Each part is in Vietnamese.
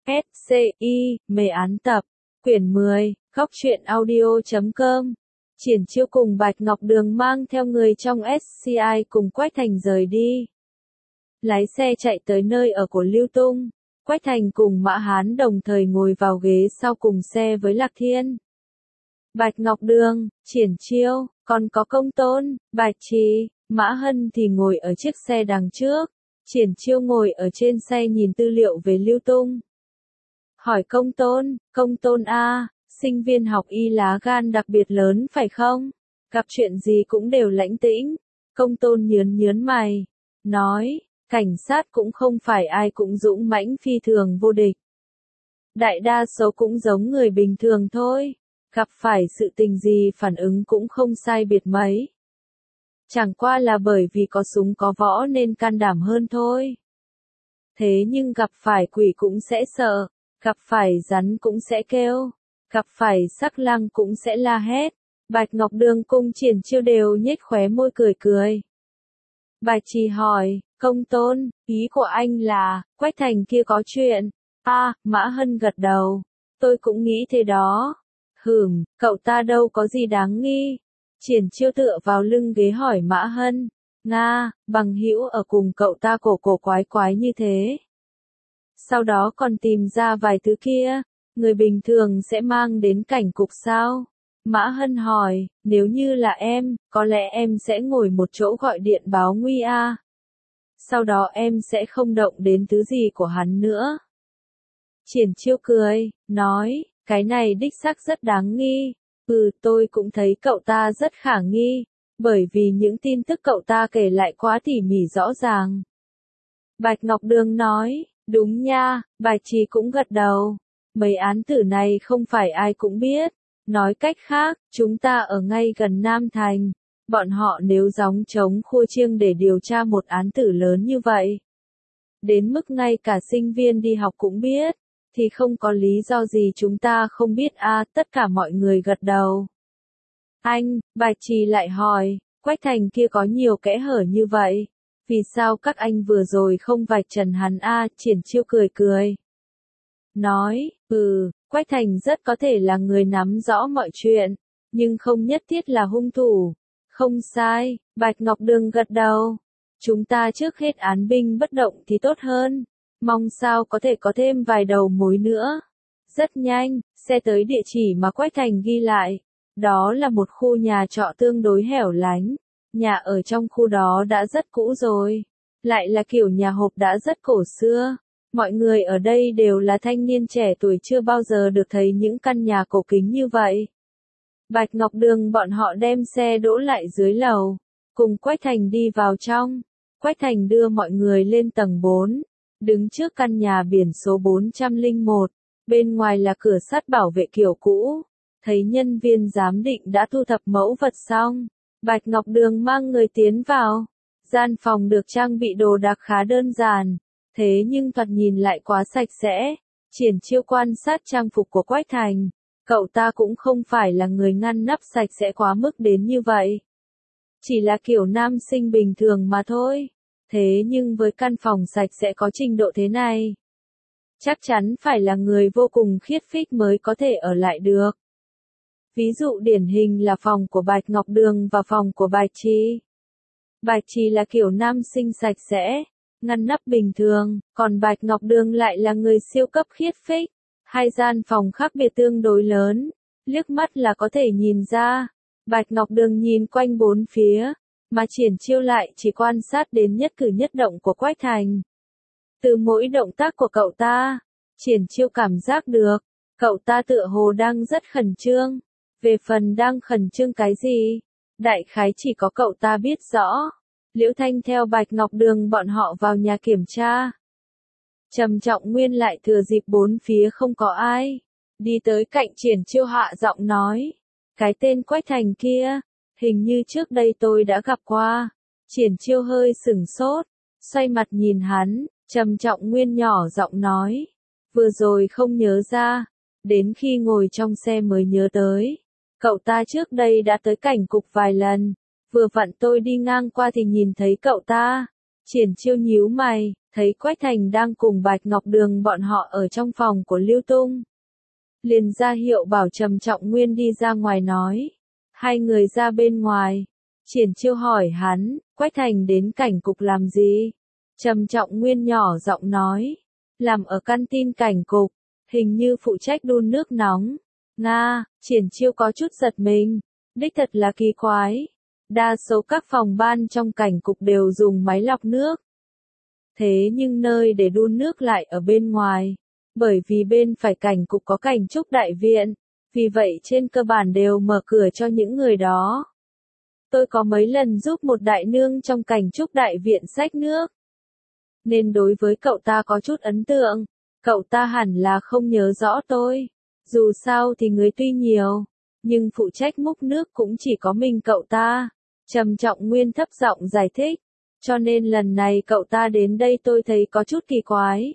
SCI, mê án tập, quyển 10, Góc truyện audio.com. Triển Chiêu cùng Bạch Ngọc Đường mang theo người trong SCI cùng Quách Thành rời đi. Lái xe chạy tới nơi ở của Lưu Tung, Quách Thành cùng Mã Hán đồng thời ngồi vào ghế sau cùng xe với Lạc Thiên. Bạch Ngọc Đường, Triển Chiêu, còn có Công Tôn, Bạch Trì, Mã Hân thì ngồi ở chiếc xe đằng trước. Triển Chiêu ngồi ở trên xe nhìn tư liệu về Lưu Tung. Hỏi Công Tôn a, sinh viên học y lá gan đặc biệt lớn phải không? Gặp chuyện gì cũng đều lãnh tĩnh. Công Tôn nhớn mày, nói, cảnh sát cũng không phải ai cũng dũng mãnh phi thường vô địch. Đại đa số cũng giống người bình thường thôi, gặp phải sự tình gì phản ứng cũng không sai biệt mấy. Chẳng qua là bởi vì có súng có võ nên can đảm hơn thôi. Thế nhưng gặp phải quỷ cũng sẽ sợ, gặp phải rắn cũng sẽ kêu, gặp phải sắc lang cũng sẽ la hét. Bạch Ngọc Đường cùng Triển Chiêu đều nhếch khóe môi cười. Bạch Trì hỏi, Công Tôn, ý của anh là, Quách Thành kia có chuyện. Mã Hân gật đầu, tôi cũng nghĩ thế đó. Cậu ta đâu có gì đáng nghi. Triển Chiêu tựa vào lưng ghế hỏi Mã Hân, bằng hữu ở cùng cậu ta cổ quái như thế. Sau đó còn tìm ra vài thứ kia, người bình thường sẽ mang đến cảnh cục sao? Mã Hân hỏi, nếu như là em, có lẽ em sẽ ngồi một chỗ gọi điện báo nguy a. Sau đó em sẽ không động đến thứ gì của hắn nữa. Triển Chiêu cười, nói, cái này đích xác rất đáng nghi. Tôi cũng thấy cậu ta rất khả nghi, bởi vì những tin tức cậu ta kể lại quá tỉ mỉ rõ ràng. Bạch Ngọc Đường nói, đúng nha. Bạch Trì cũng gật đầu. Mấy án tử này không phải ai cũng biết. Nói cách khác, chúng ta ở ngay gần Nam Thành. Bọn họ nếu gióng trống khua chiêng để điều tra một án tử lớn như vậy, đến mức ngay cả sinh viên đi học cũng biết, thì không có lý do gì chúng ta không biết tất cả mọi người gật đầu. Bạch Trì lại hỏi, Quách Thành kia có nhiều kẽ hở như vậy, vì sao các anh vừa rồi không vạch trần hắn Triển Chiêu cười. Nói, Quách Thành rất có thể là người nắm rõ mọi chuyện, nhưng không nhất thiết là hung thủ. Không sai, Bạch Ngọc Đường gật đầu. Chúng ta trước hết án binh bất động thì tốt hơn. Mong sao có thể có thêm vài đầu mối nữa. Rất nhanh, xe tới địa chỉ mà Quách Thành ghi lại. Đó là một khu nhà trọ tương đối hẻo lánh. Nhà ở trong khu đó đã rất cũ rồi. Lại là kiểu nhà hộp đã rất cổ xưa. Mọi người ở đây đều là thanh niên trẻ tuổi chưa bao giờ được thấy những căn nhà cổ kính như vậy. Bạch Ngọc Đường bọn họ đem xe đỗ lại dưới lầu, cùng Quách Thành đi vào trong. Quách Thành đưa mọi người lên tầng 4, đứng trước căn nhà biển số 401, bên ngoài là cửa sắt bảo vệ kiểu cũ. Thấy nhân viên giám định đã thu thập mẫu vật xong, Bạch Ngọc Đường mang người tiến vào. Gian phòng được trang bị đồ đạc khá đơn giản, thế nhưng thoạt nhìn lại quá sạch sẽ. Triển Chiêu quan sát trang phục của Quách Thành. Cậu ta cũng không phải là người ngăn nắp sạch sẽ quá mức đến như vậy. Chỉ là kiểu nam sinh bình thường mà thôi. Thế nhưng với căn phòng sạch sẽ có trình độ thế này, chắc chắn phải là người vô cùng khiết phích mới có thể ở lại được. Ví dụ điển hình là phòng của Bạch Ngọc Đường và phòng của Bạch Trì. Bạch Trì là kiểu nam sinh sạch sẽ, ngăn nắp bình thường, còn Bạch Ngọc Đường lại là người siêu cấp khiết phích. Hai gian phòng khác biệt tương đối lớn, liếc mắt là có thể nhìn ra. Bạch Ngọc Đường nhìn quanh bốn phía, mà Triển Chiêu lại chỉ quan sát đến nhất cử nhất động của Quách Thành. Từ mỗi động tác của cậu ta, Triển Chiêu cảm giác được, cậu ta tựa hồ đang rất khẩn trương. Về phần đang khẩn trương cái gì, đại khái chỉ có cậu ta biết rõ. Liễu Thanh theo Bạch Ngọc Đường bọn họ vào nhà kiểm tra. Trầm Trọng Nguyên lại thừa dịp bốn phía không có ai, đi tới cạnh Triển Chiêu hạ giọng nói, cái tên Quách Thành kia, hình như trước đây tôi đã gặp qua. Triển Chiêu hơi sửng sốt, xoay mặt nhìn hắn. Trầm Trọng Nguyên nhỏ giọng nói, vừa rồi không nhớ ra, đến khi ngồi trong xe mới nhớ tới. Cậu ta trước đây đã tới cảnh cục vài lần, vừa vặn tôi đi ngang qua thì nhìn thấy cậu ta. Triển Chiêu nhíu mày, thấy Quách Thành đang cùng Bạch Ngọc Đường bọn họ ở trong phòng của Lưu Tung. Liền ra hiệu bảo Trầm Trọng Nguyên đi ra ngoài nói. Hai người ra bên ngoài. Triển Chiêu hỏi hắn, Quách Thành đến cảnh cục làm gì? Trầm Trọng Nguyên nhỏ giọng nói. Làm ở căn tin cảnh cục, hình như phụ trách đun nước nóng. Nga, Triển Chiêu có chút giật mình. Đích thật là kỳ quái. Đa số các phòng ban trong cảnh cục đều dùng máy lọc nước. Thế nhưng nơi để đun nước lại ở bên ngoài. Bởi vì bên phải cảnh cục có cảnh trúc đại viện. Vì vậy trên cơ bản đều mở cửa cho những người đó. Tôi có mấy lần giúp một đại nương trong cảnh trúc đại viện xách nước. Nên đối với cậu ta có chút ấn tượng. Cậu ta hẳn là không nhớ rõ tôi. Dù sao thì người tuy nhiều. Nhưng phụ trách múc nước cũng chỉ có mình cậu ta. Trầm Trọng Nguyên thấp giọng giải thích. Cho nên lần này cậu ta đến đây tôi thấy có chút kỳ quái.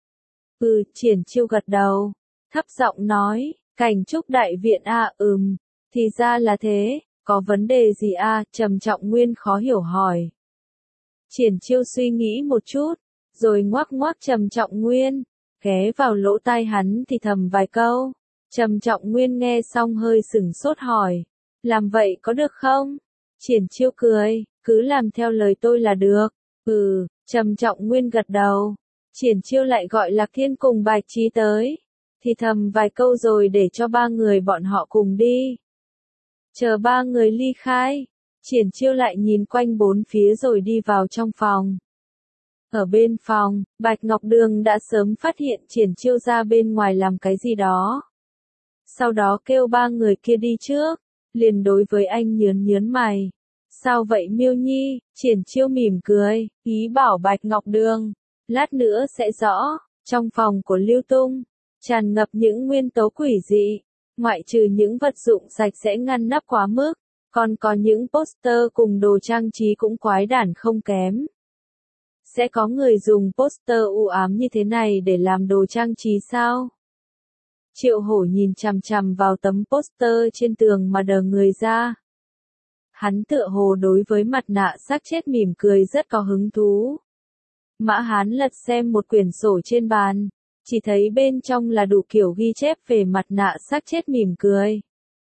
Triển Chiêu gật đầu. Thấp giọng nói. Cảnh trúc đại viện thì ra là thế. Có vấn đề gì Trầm Trọng Nguyên khó hiểu hỏi. Triển Chiêu suy nghĩ một chút. Rồi ngoác ngoác Trầm Trọng Nguyên. Ghé vào lỗ tai hắn thì thầm vài câu. Trầm Trọng Nguyên nghe xong hơi sửng sốt hỏi. Làm vậy có được không? Triển Chiêu cười. Cứ làm theo lời tôi là được. Trầm Trọng Nguyên gật đầu. Triển Chiêu lại gọi Lạc Thiên cùng Bạch Trí tới. Thì thầm vài câu rồi để cho ba người bọn họ cùng đi. Chờ ba người ly khai. Triển Chiêu lại nhìn quanh bốn phía rồi đi vào trong phòng. Ở bên phòng, Bạch Ngọc Đường đã sớm phát hiện Triển Chiêu ra bên ngoài làm cái gì đó. Sau đó kêu ba người kia đi trước. Liền đối với anh nhớn mày. Sao vậy Miêu Nhi? Triển Chiêu mỉm cười, ý bảo Bạch Ngọc Đường. Lát nữa sẽ rõ. Trong phòng của Lưu Tung, tràn ngập những nguyên tố quỷ dị. Ngoại trừ những vật dụng sạch sẽ ngăn nắp quá mức. Còn có những poster cùng đồ trang trí cũng quái đản không kém. Sẽ có người dùng poster u ám như thế này để làm đồ trang trí sao? Triệu Hổ nhìn chằm chằm vào tấm poster trên tường mà đờ người ra. Hắn tựa hồ đối với mặt nạ xác chết mỉm cười rất có hứng thú. Mã Hán lật xem một quyển sổ trên bàn, chỉ thấy bên trong là đủ kiểu ghi chép về mặt nạ xác chết mỉm cười.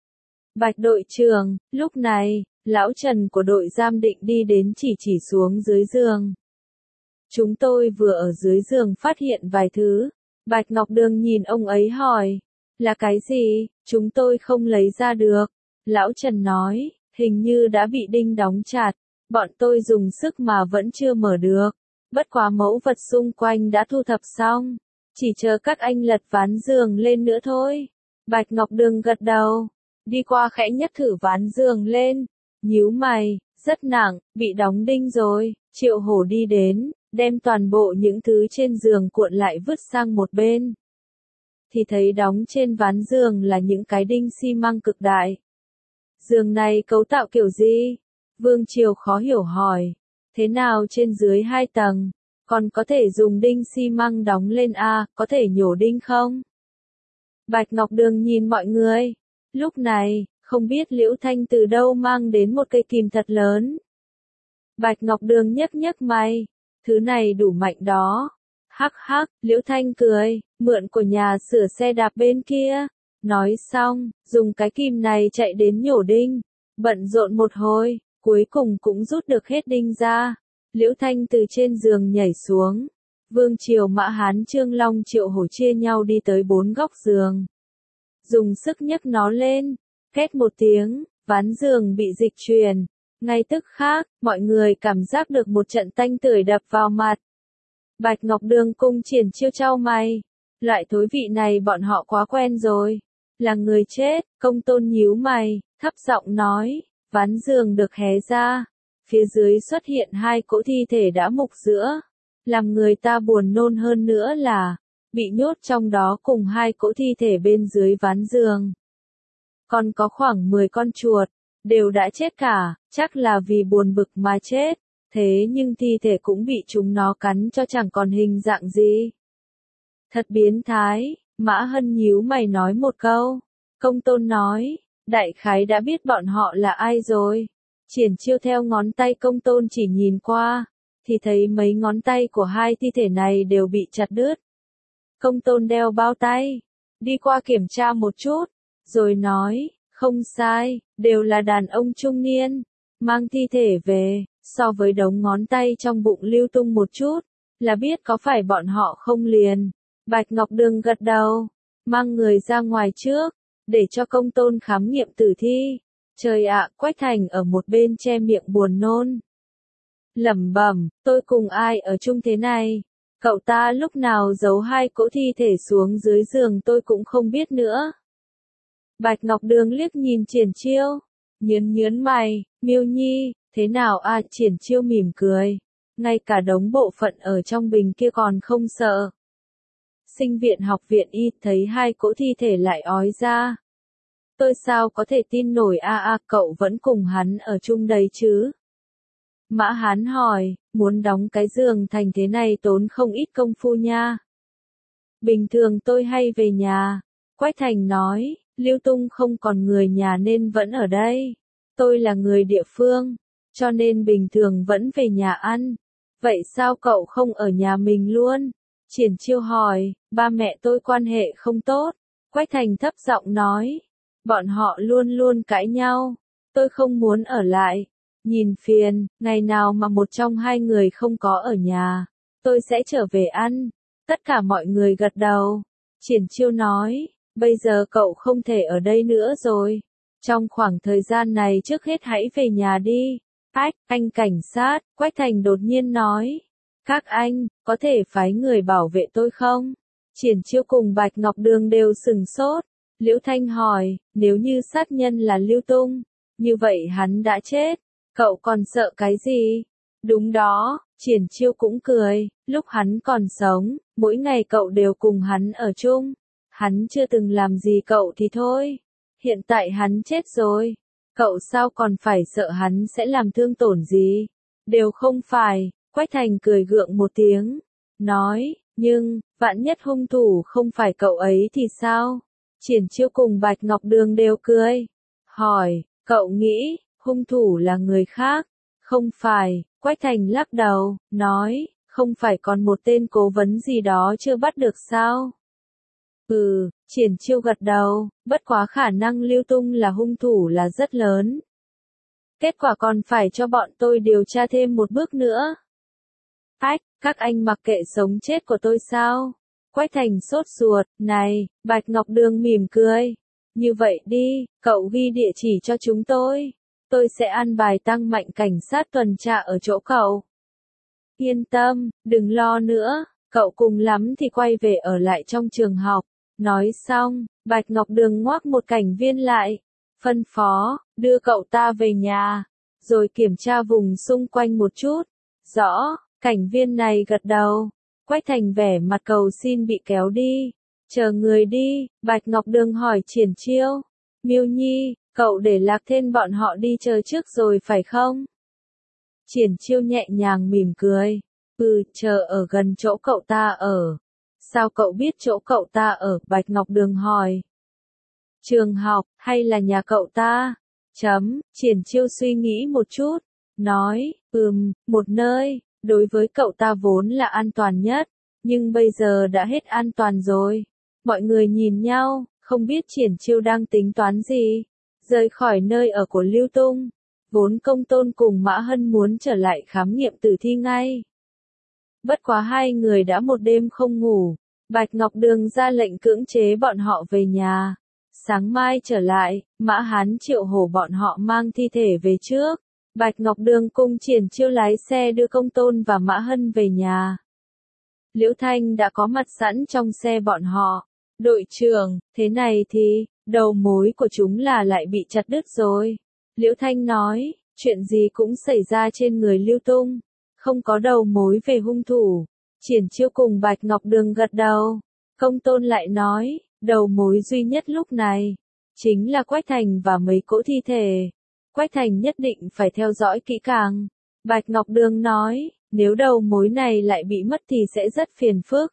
Bạch đội trưởng, lúc này, lão Trần của đội giám định đi đến chỉ xuống dưới giường. Chúng tôi vừa ở dưới giường phát hiện vài thứ. Bạch Ngọc Đường nhìn ông ấy hỏi. Là cái gì? Chúng tôi không lấy ra được. Lão Trần nói, hình như đã bị đinh đóng chặt. Bọn tôi dùng sức mà vẫn chưa mở được. Bất quá mẫu vật xung quanh đã thu thập xong. Chỉ chờ các anh lật ván giường lên nữa thôi. Bạch Ngọc Đường gật đầu. Đi qua khẽ nhấc thử ván giường lên. Nhíu mày, rất nặng, bị đóng đinh rồi. Triệu Hổ đi đến, đem toàn bộ những thứ trên giường cuộn lại vứt sang một bên. Thì thấy đóng trên ván giường là những cái đinh xi măng cực đại. Giường này cấu tạo kiểu gì? Vương Triều khó hiểu hỏi. Thế nào trên dưới 2 tầng? Còn có thể dùng đinh xi măng đóng lên có thể nhổ đinh không? Bạch Ngọc Đường nhìn mọi người. Lúc này, không biết Liễu Thanh từ đâu mang đến một cây kìm thật lớn. Bạch Ngọc Đường nhấc mày. Thứ này đủ mạnh đó. Hắc hắc, Liễu Thanh cười, mượn của nhà sửa xe đạp bên kia. Nói xong, dùng cái kìm này chạy đến nhổ đinh. Bận rộn một hồi, cuối cùng cũng rút được hết đinh ra. Liễu Thanh từ trên giường nhảy xuống. Vương Triều Mã Hán Trương Long Triệu Hổ chia nhau đi tới 4 góc giường. Dùng sức nhấc nó lên. Két một tiếng, ván giường bị dịch chuyển. Ngay tức khắc, mọi người cảm giác được một trận tanh tưởi đập vào mặt. Bạch Ngọc Đường cùng Triển Chiêu chau mày. Loại thối vị này bọn họ quá quen rồi. Là người chết, Công Tôn nhíu mày, thấp giọng nói. Ván giường được hé ra. Phía dưới xuất hiện 2 cỗ thi thể đã mục giữa. Làm người ta buồn nôn hơn nữa là, bị nhốt trong đó cùng 2 cỗ thi thể bên dưới ván giường. Còn có khoảng 10 con chuột, đều đã chết cả, chắc là vì buồn bực mà chết. Thế nhưng thi thể cũng bị chúng nó cắn cho chẳng còn hình dạng gì. Thật biến thái, Mã Hân nhíu mày nói một câu. Công Tôn nói, đại khái đã biết bọn họ là ai rồi. Triển Chiêu theo ngón tay Công Tôn chỉ nhìn qua, thì thấy mấy ngón tay của hai thi thể này đều bị chặt đứt. Công tôn đeo bao tay, đi qua kiểm tra một chút, rồi nói, không sai, đều là đàn ông trung niên, mang thi thể về, so với đống ngón tay trong bụng Lưu Tung một chút, là biết có phải bọn họ không liền. Bạch Ngọc Đường gật đầu, mang người ra ngoài trước, để cho công tôn khám nghiệm tử thi. Trời ạ, Quách Thành ở một bên che miệng buồn nôn. Lẩm bẩm, tôi cùng ai ở chung thế này? Cậu ta lúc nào giấu hai cỗ thi thể xuống dưới giường tôi cũng không biết nữa. Bạch Ngọc Đường liếc nhìn Triển Chiêu, nhớn mày, Miêu Nhi, thế nào à? Triển Chiêu mỉm cười, ngay cả đống bộ phận ở trong bình kia còn không sợ. Sinh viện học viện y thấy hai cỗ thi thể lại ói ra. Tôi sao có thể tin nổi cậu vẫn cùng hắn ở chung đấy chứ? Mã Hán hỏi, muốn đóng cái giường thành thế này tốn không ít công phu nha. Bình thường tôi hay về nhà. Quách Thành nói, Lưu Tung không còn người nhà nên vẫn ở đây. Tôi là người địa phương, cho nên bình thường vẫn về nhà ăn. Vậy sao cậu không ở nhà mình luôn? Triển Chiêu hỏi, ba mẹ tôi quan hệ không tốt. Quách Thành thấp giọng nói, bọn họ luôn luôn cãi nhau. Tôi không muốn ở lại. Nhìn phiền, ngày nào mà một trong hai người không có ở nhà, tôi sẽ trở về ăn. Tất cả mọi người gật đầu. Triển Chiêu nói, bây giờ cậu không thể ở đây nữa rồi. Trong khoảng thời gian này trước hết hãy về nhà đi. Anh cảnh sát, Quách Thành đột nhiên nói. Các anh, có thể phái người bảo vệ tôi không? Triển Chiêu cùng Bạch Ngọc Đường đều sừng sốt. Liễu Thanh hỏi, nếu như sát nhân là Lưu Tung, như vậy hắn đã chết. Cậu còn sợ cái gì? Đúng đó, Triển Chiêu cũng cười, lúc hắn còn sống, mỗi ngày cậu đều cùng hắn ở chung. Hắn chưa từng làm gì cậu thì thôi. Hiện tại hắn chết rồi. Cậu sao còn phải sợ hắn sẽ làm thương tổn gì? Đều không phải, Quách Thành cười gượng một tiếng. Nói, nhưng, vạn nhất hung thủ không phải cậu ấy thì sao? Triển Chiêu cùng Bạch Ngọc Đường đều cười. Hỏi, cậu nghĩ, hung thủ là người khác? Không phải, Quách Thành lắc đầu, nói, không phải còn một tên cố vấn gì đó chưa bắt được sao? Triển Chiêu gật đầu, bất quá khả năng Lưu Tung là hung thủ là rất lớn. Kết quả còn phải cho bọn tôi điều tra thêm một bước nữa. Các anh mặc kệ sống chết của tôi sao? Quách Thành sốt ruột, này, Bạch Ngọc Đường mỉm cười. Như vậy đi, cậu ghi địa chỉ cho chúng tôi sẽ an bài tăng mạnh cảnh sát tuần tra ở chỗ cậu. Yên tâm, đừng lo nữa, cậu cùng lắm thì quay về ở lại trong trường học. Nói xong, Bạch Ngọc Đường ngoác một cảnh viên lại, phân phó, đưa cậu ta về nhà, rồi kiểm tra vùng xung quanh một chút. Rõ, cảnh viên này gật đầu. Quách Thành vẻ mặt cầu xin bị kéo đi. Chờ người đi, Bạch Ngọc Đường hỏi Triển Chiêu. Miêu Nhi, cậu để Lạc Thiên bọn họ đi chờ trước rồi phải không? Triển Chiêu nhẹ nhàng mỉm cười. Chờ ở gần chỗ cậu ta ở. Sao cậu biết chỗ cậu ta ở? Bạch Ngọc Đường hỏi. Trường học, hay là nhà cậu ta? Triển Chiêu suy nghĩ một chút. Nói, một nơi, đối với cậu ta vốn là an toàn nhất. Nhưng bây giờ đã hết an toàn rồi. Mọi người nhìn nhau, không biết Triển Chiêu đang tính toán gì. Rời khỏi nơi ở của Lưu Tung. Vốn Công Tôn cùng Mã Hân muốn trở lại khám nghiệm tử thi ngay. Bất quá hai người đã một đêm không ngủ. Bạch Ngọc Đường ra lệnh cưỡng chế bọn họ về nhà. Sáng mai trở lại, Mã Hán triệu hổ bọn họ mang thi thể về trước. Bạch Ngọc Đường cùng Triển Chiêu lái xe đưa Công Tôn và Mã Hân về nhà. Liễu Thanh đã có mặt sẵn trong xe bọn họ. Đội trưởng, thế này thì, đầu mối của chúng là lại bị chặt đứt rồi. Liễu Thanh nói, chuyện gì cũng xảy ra trên người Lưu Tung. Không có đầu mối về hung thủ. Triển Chiêu cùng Bạch Ngọc Đường gật đầu. Công Tôn lại nói, đầu mối duy nhất lúc này, chính là Quách Thành và mấy cỗ thi thể. Quách Thành nhất định phải theo dõi kỹ càng. Bạch Ngọc Đường nói, nếu đầu mối này lại bị mất thì sẽ rất phiền phức.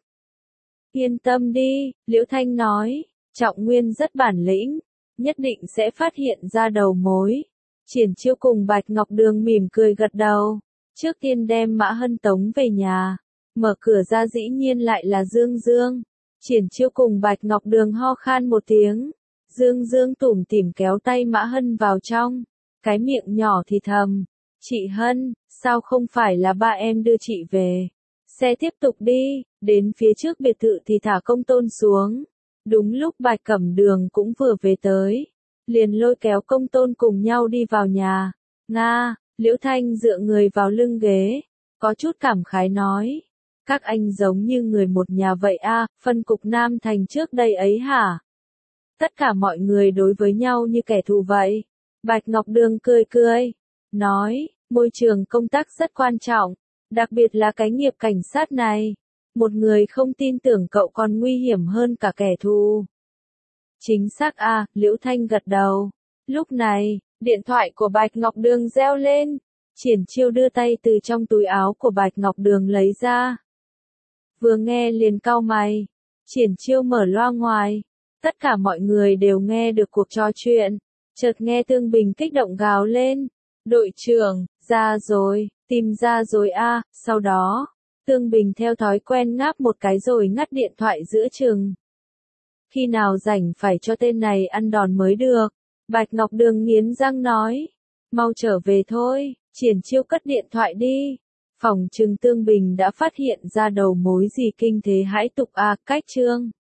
Yên tâm đi, Liễu Thanh nói, Trọng Nguyên rất bản lĩnh, nhất định sẽ phát hiện ra đầu mối. Triển Chiêu cùng Bạch Ngọc Đường mỉm cười gật đầu. Trước tiên đem Mã Hân tống về nhà. Mở cửa ra dĩ nhiên lại là Dương Dương. Triển Chiêu cùng Bạch Ngọc Đường ho khan một tiếng. Dương Dương tủm tỉm kéo tay Mã Hân vào trong. Cái miệng nhỏ thì thầm. Chị Hân, sao không phải là ba em đưa chị về? Xe tiếp tục đi, đến phía trước biệt thự thì thả Công Tôn xuống. Đúng lúc Bạch Cẩm Đường cũng vừa về tới. Liền lôi kéo Công Tôn cùng nhau đi vào nhà. Nga, Liễu Thanh dựa người vào lưng ghế. Có chút cảm khái nói. Các anh giống như người một nhà vậy a, phân cục Nam Thành trước đây ấy hả? Tất cả mọi người đối với nhau như kẻ thù vậy. Bạch Ngọc Đường cười cười. Nói, môi trường công tác rất quan trọng. Đặc biệt là cái nghiệp cảnh sát này. Một người không tin tưởng cậu còn nguy hiểm hơn cả kẻ thù. Chính xác a, Liễu Thanh gật đầu. Lúc này, điện thoại của Bạch Ngọc Đường reo lên. Triển Chiêu đưa tay từ trong túi áo của Bạch Ngọc Đường lấy ra. Vừa nghe liền cau mày. Triển Chiêu mở loa ngoài. Tất cả mọi người đều nghe được cuộc trò chuyện. Chợt nghe Tương Bình kích động gào lên. Đội trưởng, ra rồi, tìm ra rồi a. Sau đó, Tương Bình theo thói quen ngáp một cái rồi ngắt điện thoại giữa chừng. Khi nào rảnh phải cho tên này ăn đòn mới được. Bạch Ngọc Đường nghiến răng nói. Mau trở về thôi, Triển Chiêu cất điện thoại đi. Phòng trừng Tương Bình đã phát hiện ra đầu mối gì kinh thế hãi tục a. Cách chương